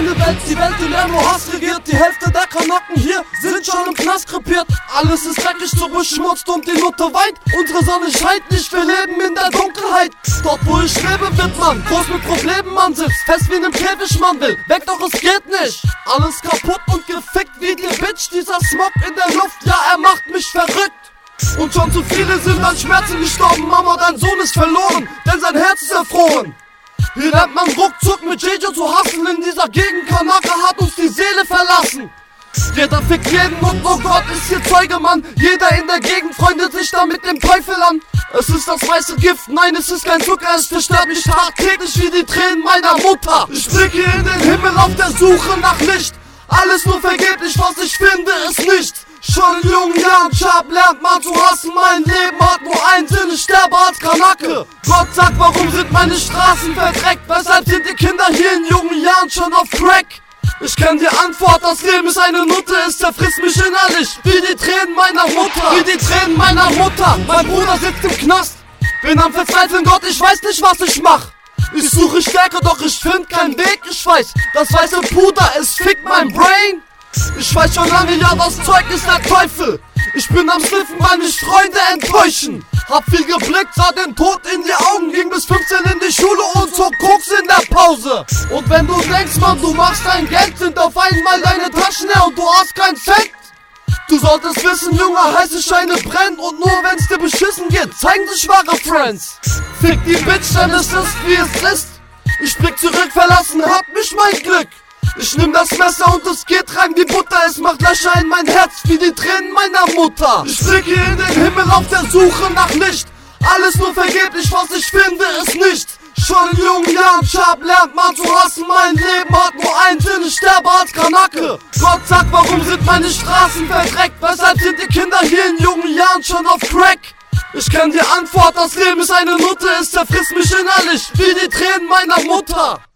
meine Welt, die Welt, in der nur Hass regiert. Die Hälfte der Kanaken hier sind schon im Knast krepiert. Alles ist dreckig, so beschmutzt und die Nutte weint. Unsere Sonne scheint nicht, wir leben in der Dunkelheit. Dort wo ich lebe wird man groß mit Problemen, man sitzt fest wie in einem Käfig, man will weg, doch es geht nicht. Alles kaputt und gefickt wie die Bitch. Dieser Smog in der Luft, ja er macht mich verrückt. Und schon zu viele sind an Schmerzen gestorben. Mama, dein Sohn ist verloren, denn sein Herz ist erfroren. Hier lernt man ruckzuck mit Jejo zu hassen. In dieser Gegend Kanaka hat uns die Seele verlassen. Jeder fickt jeden und oh Gott ist hier Zeuge, Mann. Jeder in der Gegend freundet sich da mit dem Teufel an. Es ist das weiße Gift, nein es ist kein Zucker. Es zerstört mich tagtäglich wie die Tränen meiner Mutter. Ich blicke in den Himmel auf der Suche nach Licht. Alles nur vergeblich, was ich finde ist nichts. Schon in jungen Jahren, Chab, lernt man zu hassen. Mein Leben hat nur einen Sinn, ich sterbe als Kanake. Gott sagt, warum sind meine Straßen verdreckt? Weshalb sind die Kinder hier in jungen Jahren schon auf Crack? Ich kenn die Antwort, das Leben ist eine Nutte. Es zerfrisst mich innerlich, wie die Tränen meiner Mutter. Wie die Tränen meiner Mutter. Mein Bruder sitzt im Knast. Bin am Verzweifeln, Gott, ich weiß nicht, was ich mach. Ich suche Stärke, doch ich find keinen Weg. Ich weiß, das weiße Puder, es fickt mein Brain. Ich weiß schon lange, ja, das Zeug ist der Teufel. Ich bin am Sniffen, weil mich Freunde enttäuschen. Hab viel geblickt, sah den Tod in die Augen. Ging bis 15 in die Schule und zog Koks in der Pause. Und wenn du denkst, Mann, du machst dein Geld, sind auf einmal deine Taschen leer und du hast keinen Cent. Du solltest wissen, Junge, heiße Scheine brennen. Und nur wenn's dir beschissen geht, zeigen sich wahre Friends. Fick die Bitch, denn es ist, wie es ist. Ich blick zurück, verlassen hab mich mein Glück. Ich nimm das Messer und es geht rein wie Butter. Es macht Löcher in mein Herz wie die Tränen meiner Mutter. Ich blicke in den Himmel auf der Suche nach Licht. Alles nur vergeblich, was ich finde ist nichts. Schon in jungen Jahren, Chab, lernt man zu hassen. Mein Leben hat nur einen Sinn, ich sterbe als Kanake. Gott sagt, warum sind meine Straßen verdreckt? Weshalb sind die Kinder hier in jungen Jahren schon auf Crack? Ich kenn die Antwort, das Leben ist eine Nutte. Es zerfrisst mich innerlich wie die Tränen meiner Mutter.